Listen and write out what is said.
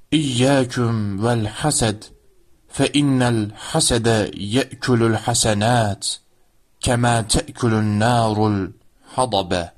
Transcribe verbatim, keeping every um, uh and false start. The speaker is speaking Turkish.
إياكم والحسد، فإن الحسد يأكل الحسنات كما تأكل النار الحطب.